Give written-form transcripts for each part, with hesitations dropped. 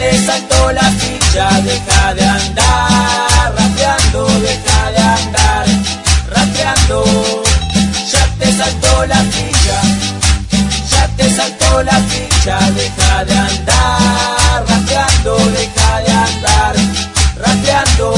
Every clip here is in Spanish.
te saltó la ficha, deja de andar rapeando, deja de andar rapeando. Ya te saltó la ficha, ya te saltó la ficha, deja de andar rapeando, deja de andar rapeando.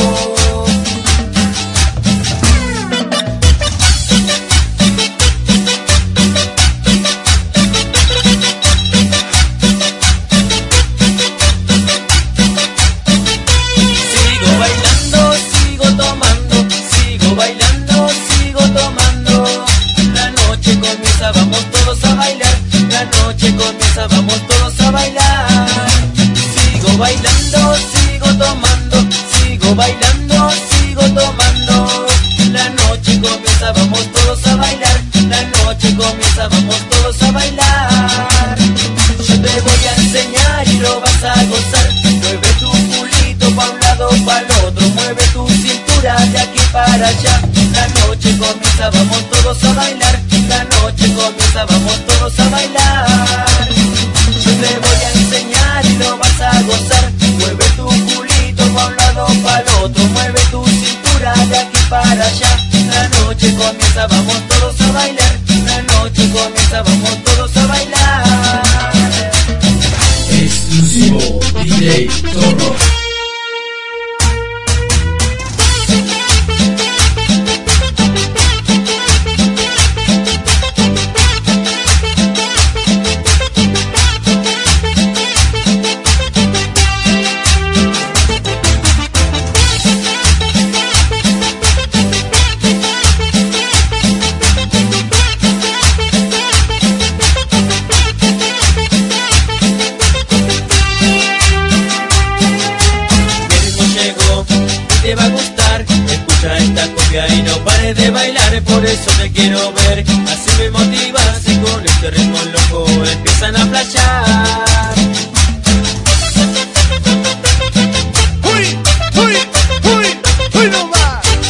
Vamos todos a bailar, la noche comienza, vamos todos a bailar. Sigo bailando, sigo tomando, sigo bailando, sigo tomando. La noche comienza, vamos todos a bailar, la noche comienza, vamos todos a bailar. Yo te voy a enseñar y lo vas a gozar. Mueve tu culito pa' un lado, pa' el otro, mueve tu cintura de aquí para allá. La noche comienza, vamos todos a bailar. La noche comienza, vamos todos a bailar. Yo te voy a enseñar y lo vas a gozar. Mueve tu culito pa' un lado, pa' el otro, mueve tu cintura de aquí para allá. La noche comienza, vamos todos a bailar. La noche comienza, vamos todos a bailar. Exclusivo DJ Zorro. Te va a gustar, escucha esta cumbia y no pares de bailar, por eso te quiero ver, así me motivas y con este ritmo loco empiezan a flashar. ¡Uy! ¡Uy! ¡Uy! ¡Uy no más!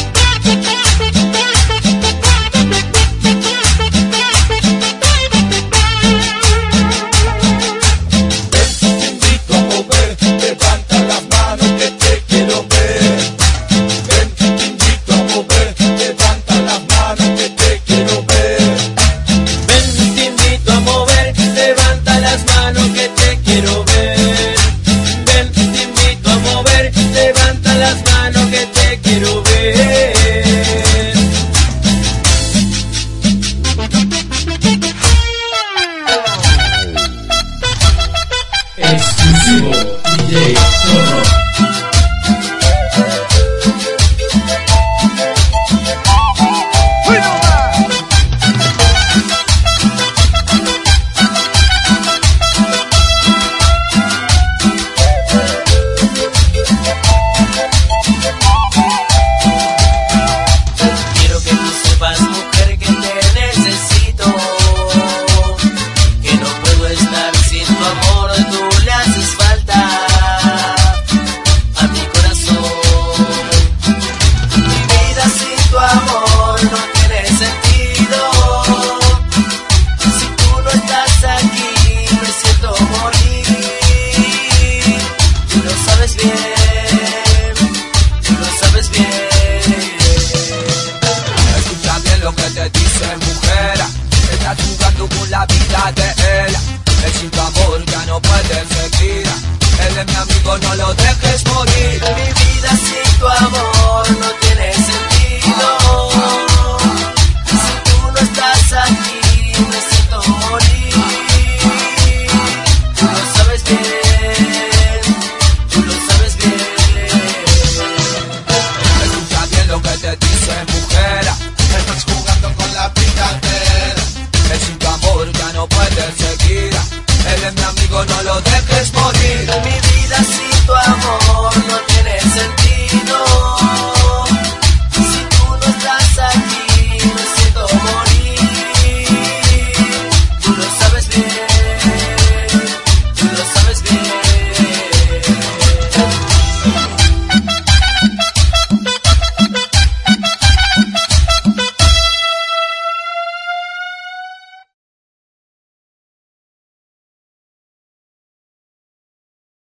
Exclusivo DJ Zorro. Quiero que tú sepas, mujer, que te necesito, que no puedo estar sin tu amor, tú le haces falta a mi corazón. Mi vida sin tu amor no tiene sentido. Si tú no estás aquí me siento morir. Tú lo sabes bien, tú lo sabes bien. Escucha bien lo que te dice, mujer. Estás jugando con la vida de él. Él sin tu amor ya no puede seguir. Él es mi amigo, no lo dejes morir.